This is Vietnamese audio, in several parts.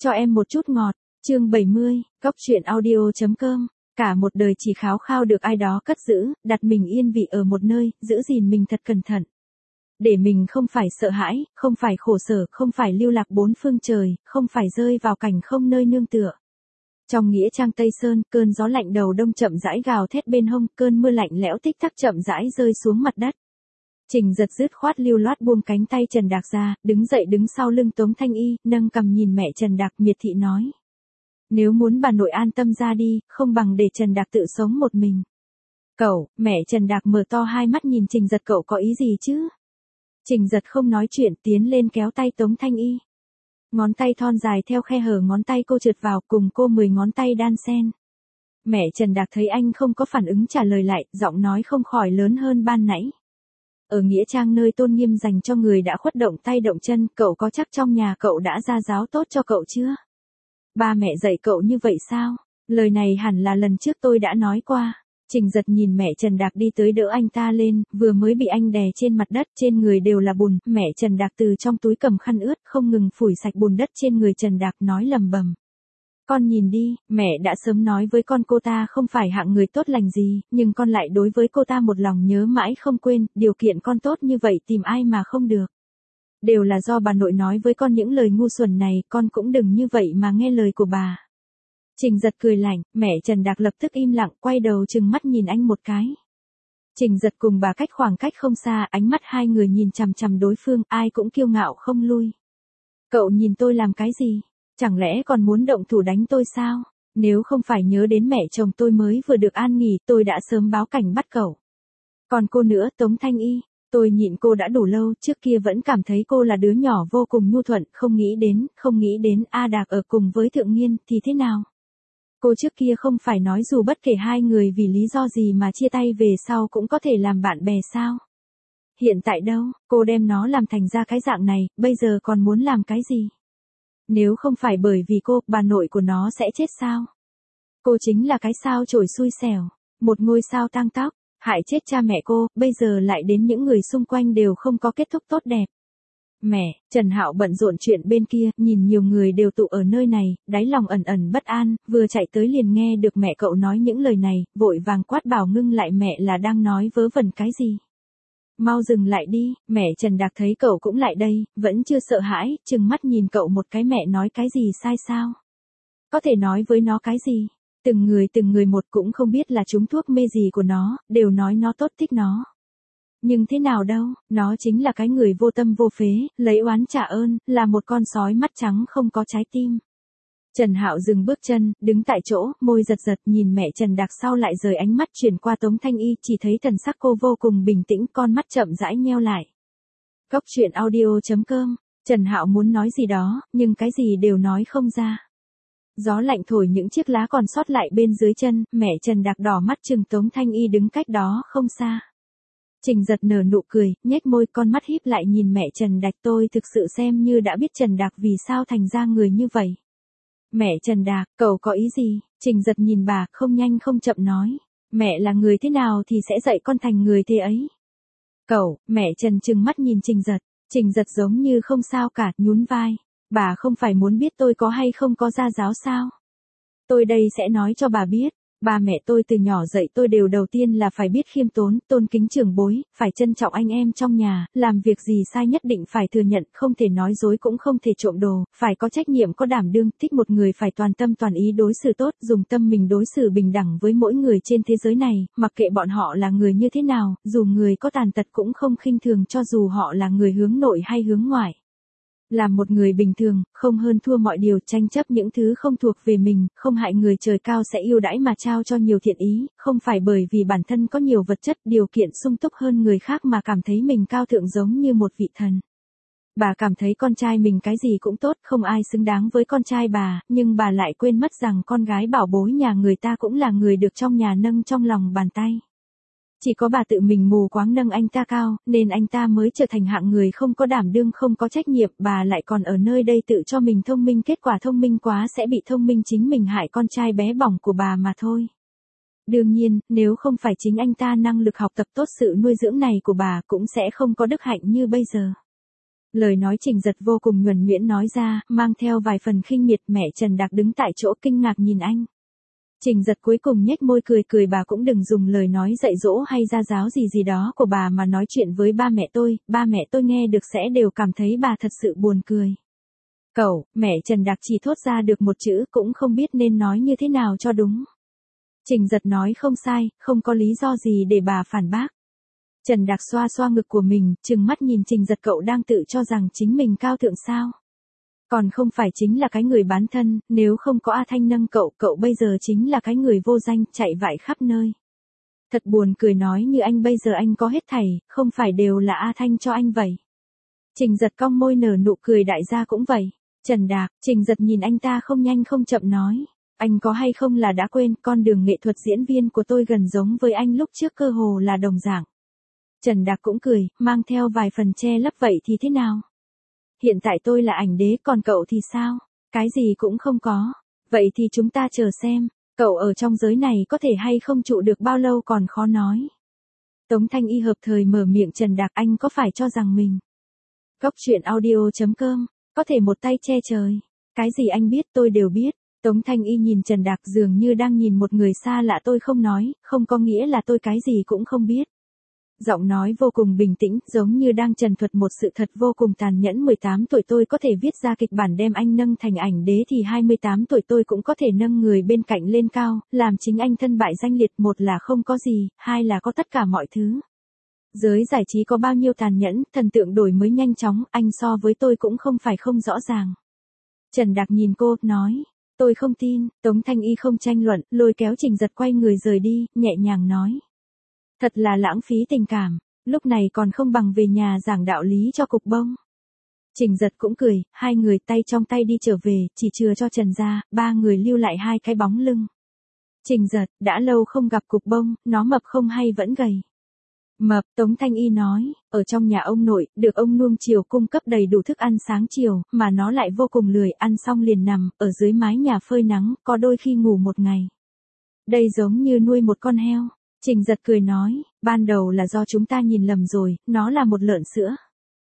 Cho em một chút ngọt, chương 70, Cóc truyện audio.com. Cả một đời chỉ khao khao được ai đó cất giữ, đặt mình yên vị ở một nơi, giữ gìn mình thật cẩn thận. Để mình không phải sợ hãi, không phải khổ sở, không phải lưu lạc bốn phương trời, không phải rơi vào cảnh không nơi nương tựa. Trong nghĩa trang Tây Sơn, cơn gió lạnh đầu đông chậm rãi gào thét bên hông, cơn mưa lạnh lẽo tích tắc chậm rãi rơi xuống mặt đất. Trình Giật dứt khoát lưu loát buông cánh tay Trần Đạc ra, đứng dậy đứng sau lưng Tống Thanh Y, nâng cằm nhìn mẹ Trần Đạc miệt thị nói. Nếu muốn bà nội an tâm ra đi, không bằng để Trần Đạc tự sống một mình. Cậu, mẹ Trần Đạc mở to hai mắt nhìn Trình Giật, cậu có ý gì chứ? Trình Giật không nói chuyện, tiến lên kéo tay Tống Thanh Y. Ngón tay thon dài theo khe hở ngón tay cô trượt vào, cùng cô 10 ngón tay đan xen. Mẹ Trần Đạc thấy anh không có phản ứng trả lời lại, giọng nói không khỏi lớn hơn ban nãy. Ở nghĩa trang nơi tôn nghiêm dành cho người đã khuất động tay động chân, cậu có chắc trong nhà cậu đã ra giáo tốt cho cậu chưa? Ba mẹ dạy cậu như vậy sao? Lời này hẳn là lần trước tôi đã nói qua. Trình Giật nhìn mẹ Trần Đạc đi tới đỡ anh ta lên, vừa mới bị anh đè trên mặt đất, trên người đều là bùn, mẹ Trần Đạc từ trong túi cầm khăn ướt, không ngừng phủi sạch bùn đất trên người Trần Đạc, nói lầm bầm. Con nhìn đi, mẹ đã sớm nói với con cô ta không phải hạng người tốt lành gì, nhưng con lại đối với cô ta một lòng nhớ mãi không quên, điều kiện con tốt như vậy tìm ai mà không được. Đều là do bà nội nói với con những lời ngu xuẩn này, con cũng đừng như vậy mà nghe lời của bà. Trình Giật cười lạnh, mẹ Trần Đạc lập tức im lặng, quay đầu trừng mắt nhìn anh một cái. Trình Giật cùng bà cách khoảng cách không xa, ánh mắt hai người nhìn chằm chằm đối phương, ai cũng kiêu ngạo không lui. Cậu nhìn tôi làm cái gì? Chẳng lẽ còn muốn động thủ đánh tôi sao? Nếu không phải nhớ đến mẹ chồng tôi mới vừa được an nghỉ, tôi đã sớm báo cảnh bắt cậu. Còn cô nữa, Tống Thanh Y, tôi nhịn cô đã đủ lâu, trước kia vẫn cảm thấy cô là đứa nhỏ vô cùng nhu thuận, không nghĩ đến A Đạc ở cùng với Thượng Nghiên thì thế nào? Cô trước kia không phải nói dù bất kể hai người vì lý do gì mà chia tay về sau cũng có thể làm bạn bè sao? Hiện tại đâu, cô đem nó làm thành ra cái dạng này, bây giờ còn muốn làm cái gì? Nếu không phải bởi vì cô, bà nội của nó sẽ chết sao? Cô chính là cái sao chổi xui xẻo, một ngôi sao tang tóc, hại chết cha mẹ cô, bây giờ lại đến những người xung quanh đều không có kết thúc tốt đẹp. Mẹ, Trần Hạo bận rộn chuyện bên kia, nhìn nhiều người đều tụ ở nơi này, đáy lòng ẩn ẩn bất an, vừa chạy tới liền nghe được mẹ cậu nói những lời này, vội vàng quát bảo ngưng lại, mẹ là đang nói vớ vẩn cái gì? Mau dừng lại đi, mẹ Trần Đạc thấy cậu cũng lại đây, vẫn chưa sợ hãi, trừng mắt nhìn cậu một cái, mẹ nói cái gì sai sao? Có thể nói với nó cái gì? Từng người một cũng không biết là trúng thuốc mê gì của nó, đều nói nó tốt thích nó. Nhưng thế nào đâu, nó chính là cái người vô tâm vô phế, lấy oán trả ơn, là một con sói mắt trắng không có trái tim. Trần Hạo dừng bước chân, đứng tại chỗ, môi giật giật nhìn mẹ Trần Đạc, sau lại rời ánh mắt chuyển qua Tống Thanh Y, chỉ thấy thần sắc cô vô cùng bình tĩnh, con mắt chậm rãi nheo lại. Cóc truyện audio.com, Trần Hạo muốn nói gì đó, nhưng cái gì đều nói không ra. Gió lạnh thổi những chiếc lá còn sót lại bên dưới chân, mẹ Trần Đạc đỏ mắt chừng Tống Thanh Y đứng cách đó không xa. Trình Giật nở nụ cười, nhếch môi, con mắt híp lại nhìn mẹ Trần Đạc, tôi thực sự xem như đã biết Trần Đạc vì sao thành ra người như vậy. Mẹ Trần Đạc, cậu có ý gì? Trình Giật nhìn bà, không nhanh không chậm nói. Mẹ là người thế nào thì sẽ dạy con thành người thế ấy. Cậu, mẹ Trần trừng mắt nhìn Trình Giật. Trình Giật giống như không sao cả, nhún vai. Bà không phải muốn biết tôi có hay không có gia giáo sao? Tôi đây sẽ nói cho bà biết. Ba mẹ tôi từ nhỏ dạy tôi đều đầu tiên là phải biết khiêm tốn, tôn kính trưởng bối, phải trân trọng anh em trong nhà, làm việc gì sai nhất định phải thừa nhận, không thể nói dối cũng không thể trộm đồ, phải có trách nhiệm có đảm đương, thích một người phải toàn tâm toàn ý đối xử tốt, dùng tâm mình đối xử bình đẳng với mỗi người trên thế giới này, mặc kệ bọn họ là người như thế nào, dù người có tàn tật cũng không khinh thường cho dù họ là người hướng nội hay hướng ngoại. Làm một người bình thường, không hơn thua mọi điều, tranh chấp những thứ không thuộc về mình, không hại người, trời cao sẽ yêu đãi mà trao cho nhiều thiện ý, không phải bởi vì bản thân có nhiều vật chất, điều kiện sung túc hơn người khác mà cảm thấy mình cao thượng giống như một vị thần. Bà cảm thấy con trai mình cái gì cũng tốt, không ai xứng đáng với con trai bà, nhưng bà lại quên mất rằng con gái bảo bối nhà người ta cũng là người được trong nhà nâng trong lòng bàn tay. Chỉ có bà tự mình mù quáng nâng anh ta cao, nên anh ta mới trở thành hạng người không có đảm đương, không có trách nhiệm, bà lại còn ở nơi đây tự cho mình thông minh, kết quả thông minh quá sẽ bị thông minh chính mình hại con trai bé bỏng của bà mà thôi. Đương nhiên, nếu không phải chính anh ta năng lực học tập tốt, sự nuôi dưỡng này của bà cũng sẽ không có đức hạnh như bây giờ. Lời nói Trình Giật vô cùng nhuần nhuyễn nói ra, mang theo vài phần khinh miệt. Mẹ Trần Đạc đứng tại chỗ kinh ngạc nhìn anh. Trình Giật cuối cùng nhếch môi cười cười, bà cũng đừng dùng lời nói dạy dỗ hay gia giáo gì đó của bà mà nói chuyện với ba mẹ tôi nghe được sẽ đều cảm thấy bà thật sự buồn cười. Cậu, mẹ Trần Đạc chỉ thốt ra được một chữ, cũng không biết nên nói như thế nào cho đúng. Trình Giật nói không sai, không có lý do gì để bà phản bác. Trần Đạc xoa xoa ngực của mình, trừng mắt nhìn Trình Giật, cậu đang tự cho rằng chính mình cao thượng sao? Còn không phải chính là cái người bán thân, nếu không có A Thanh nâng cậu, cậu bây giờ chính là cái người vô danh, chạy vại khắp nơi. Thật buồn cười, nói như anh bây giờ anh có hết thảy, không phải đều là A Thanh cho anh vậy. Trình Giật cong môi nở nụ cười, đại gia cũng vậy. Trần Đạc, Trình Giật nhìn anh ta không nhanh không chậm nói. Anh có hay không là đã quên, con đường nghệ thuật diễn viên của tôi gần giống với anh lúc trước, cơ hồ là đồng dạng. Trần Đạc cũng cười, mang theo vài phần che lấp, vậy thì thế nào? Hiện tại tôi là ảnh đế, còn cậu thì sao? Cái gì cũng không có. Vậy thì chúng ta chờ xem, cậu ở trong giới này có thể hay không trụ được bao lâu còn khó nói. Tống Thanh Y hợp thời mở miệng, Trần Đạc, anh có phải cho rằng mình Góc Chuyện Audio.com có thể một tay che trời? Cái gì anh biết tôi đều biết. Tống Thanh Y nhìn Trần Đạc dường như đang nhìn một người xa lạ, tôi không nói, không có nghĩa là tôi cái gì cũng không biết. Giọng nói vô cùng bình tĩnh, giống như đang trần thuật một sự thật vô cùng tàn nhẫn. 18 tuổi tôi có thể viết ra kịch bản đem anh nâng thành ảnh đế, thì 28 tuổi tôi cũng có thể nâng người bên cạnh lên cao, làm chính anh thân bại danh liệt. Một là không có gì, hai là có tất cả mọi thứ. Giới giải trí có bao nhiêu tàn nhẫn, thần tượng đổi mới nhanh chóng, anh so với tôi cũng không phải không rõ ràng. Trần Đạc nhìn cô, nói, tôi không tin. Tống Thanh Y không tranh luận, lôi kéo Trình Giật quay người rời đi, nhẹ nhàng nói. Thật là lãng phí tình cảm, lúc này còn không bằng về nhà giảng đạo lý cho cục bông. Trình Giật cũng cười, hai người tay trong tay đi trở về, chỉ chừa cho Trần ra, ba người lưu lại hai cái bóng lưng. Trình Giật, đã lâu không gặp cục bông, nó mập không hay vẫn gầy? Mập, Tống Thanh Y nói, ở trong nhà ông nội, được ông nuông chiều cung cấp đầy đủ thức ăn sáng chiều, mà nó lại vô cùng lười, ăn xong liền nằm, ở dưới mái nhà phơi nắng, có đôi khi ngủ một ngày. Đây giống như nuôi một con heo. Trình Giật cười nói, ban đầu là do chúng ta nhìn lầm rồi, nó là một lợn sữa.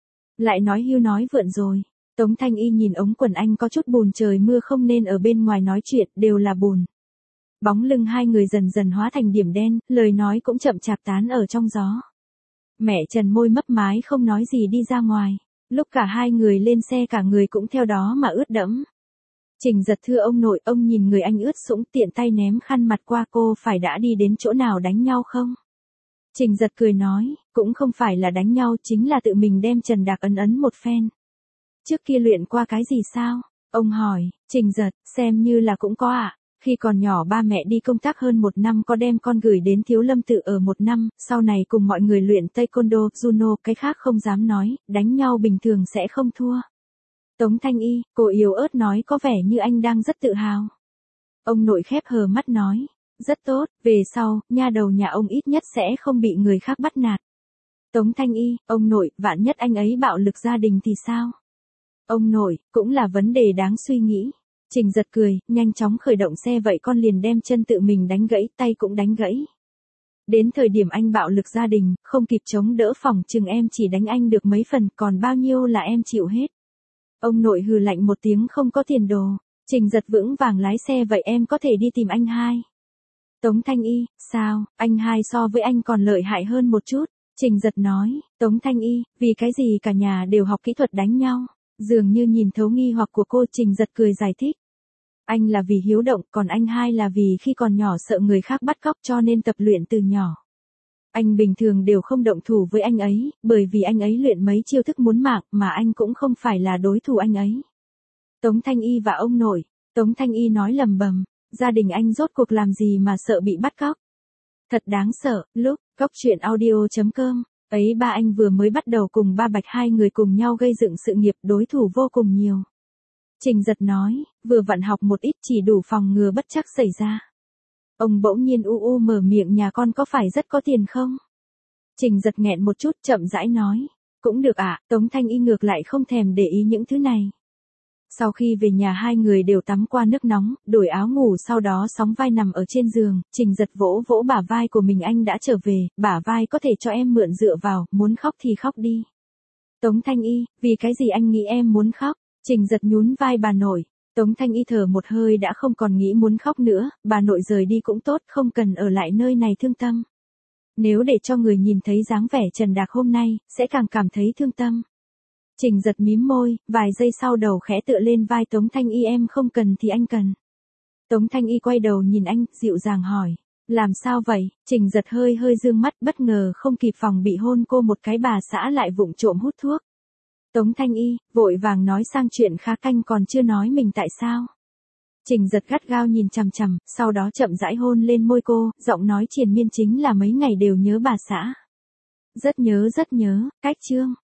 Lại nói hưu nói vượn rồi. Tống Thanh Y nhìn ống quần anh có chút bùn, trời mưa không nên ở bên ngoài nói chuyện, đều là bùn. Bóng lưng hai người dần dần hóa thành điểm đen, lời nói cũng chậm chạp tán ở trong gió. Mẹ Trần môi mấp mái không nói gì đi ra ngoài. Lúc cả hai người lên xe cả người cũng theo đó mà ướt đẫm. Trình Giật, thưa ông nội, ông nhìn người anh ướt sũng, tiện tay ném khăn mặt qua, cô phải đã đi đến chỗ nào đánh nhau không? Trình Giật cười nói, cũng không phải là đánh nhau, chính là tự mình đem Trần Đạc ấn một phen. Trước kia luyện qua cái gì sao? Ông hỏi. Trình Giật, xem như là cũng có ạ. Khi còn nhỏ ba mẹ đi công tác hơn 1 năm, có đem con gửi đến Thiếu Lâm Tự ở 1 năm, sau này cùng mọi người luyện taekwondo, judo, cái khác không dám nói, đánh nhau bình thường sẽ không thua. Tống Thanh Y, cô yếu ớt nói, có vẻ như anh đang rất tự hào. Ông nội khép hờ mắt nói, rất tốt, về sau, nha đầu nhà ông ít nhất sẽ không bị người khác bắt nạt. Tống Thanh Y, ông nội, vạn nhất anh ấy bạo lực gia đình thì sao? Ông nội, cũng là vấn đề đáng suy nghĩ. Trình Giật cười, nhanh chóng khởi động xe, vậy con liền đem chân tự mình đánh gãy, tay cũng đánh gãy. Đến thời điểm anh bạo lực gia đình, không kịp chống đỡ, phòng chừng em chỉ đánh anh được mấy phần, còn bao nhiêu là em chịu hết. Ông nội hừ lạnh một tiếng, không có tiền đồ. Trình Giật vững vàng lái xe, vậy em có thể đi tìm anh hai. Tống Thanh Y, sao, anh hai so với anh còn lợi hại hơn một chút. Trình Giật nói, Tống Thanh Y, vì cái gì cả nhà đều học kỹ thuật đánh nhau? Dường như nhìn thấu nghi hoặc của cô, Trình Giật cười giải thích. Anh là vì hiếu động, còn anh hai là vì khi còn nhỏ sợ người khác bắt cóc cho nên tập luyện từ nhỏ. Anh bình thường đều không động thủ với anh ấy, bởi vì anh ấy luyện mấy chiêu thức muốn mạng, mà anh cũng không phải là đối thủ anh ấy. Tống Thanh Y và ông nội. Tống Thanh Y nói lầm bầm, gia đình anh rốt cuộc làm gì mà sợ bị bắt cóc? Thật đáng sợ. Lúc Góc Chuyện Audio.com ấy, ba anh vừa mới bắt đầu cùng ba Bạch hai người cùng nhau gây dựng sự nghiệp, đối thủ vô cùng nhiều. Trình Giật nói, vừa vặn học một ít chỉ đủ phòng ngừa bất trắc xảy ra. Ông bỗng nhiên mở miệng, nhà con có phải rất có tiền không? Trình Giật nghẹn một chút, chậm rãi nói, cũng được ạ. Tống Thanh Y ngược lại không thèm để ý những thứ này. Sau khi về nhà hai người đều tắm qua nước nóng, đổi áo ngủ, sau đó sóng vai nằm ở trên giường. Trình Giật vỗ vỗ bả vai của mình, anh đã trở về, bả vai có thể cho em mượn dựa vào, muốn khóc thì khóc đi. Tống Thanh Y, vì cái gì anh nghĩ em muốn khóc? Trình Giật nhún vai bà nội. Tống Thanh Y thở một hơi đã không còn nghĩ muốn khóc nữa, bà nội rời đi cũng tốt, không cần ở lại nơi này thương tâm. Nếu để cho người nhìn thấy dáng vẻ Trần Đạc hôm nay, sẽ càng cảm thấy thương tâm. Trình Giật mím môi, vài giây sau đầu khẽ tựa lên vai Tống Thanh Y, em không cần thì anh cần. Tống Thanh Y quay đầu nhìn anh, dịu dàng hỏi. Làm sao vậy? Trình Giật hơi dương mắt, bất ngờ không kịp phòng bị hôn cô một cái, bà xã lại vụng trộm hút thuốc. Tống Thanh Y, vội vàng nói sang chuyện khá canh, còn chưa nói mình tại sao. Trình Giật gắt gao nhìn chằm chằm, sau đó chậm rãi hôn lên môi cô, giọng nói triền miên chính là mấy ngày đều nhớ bà xã. Rất nhớ, cách Trương.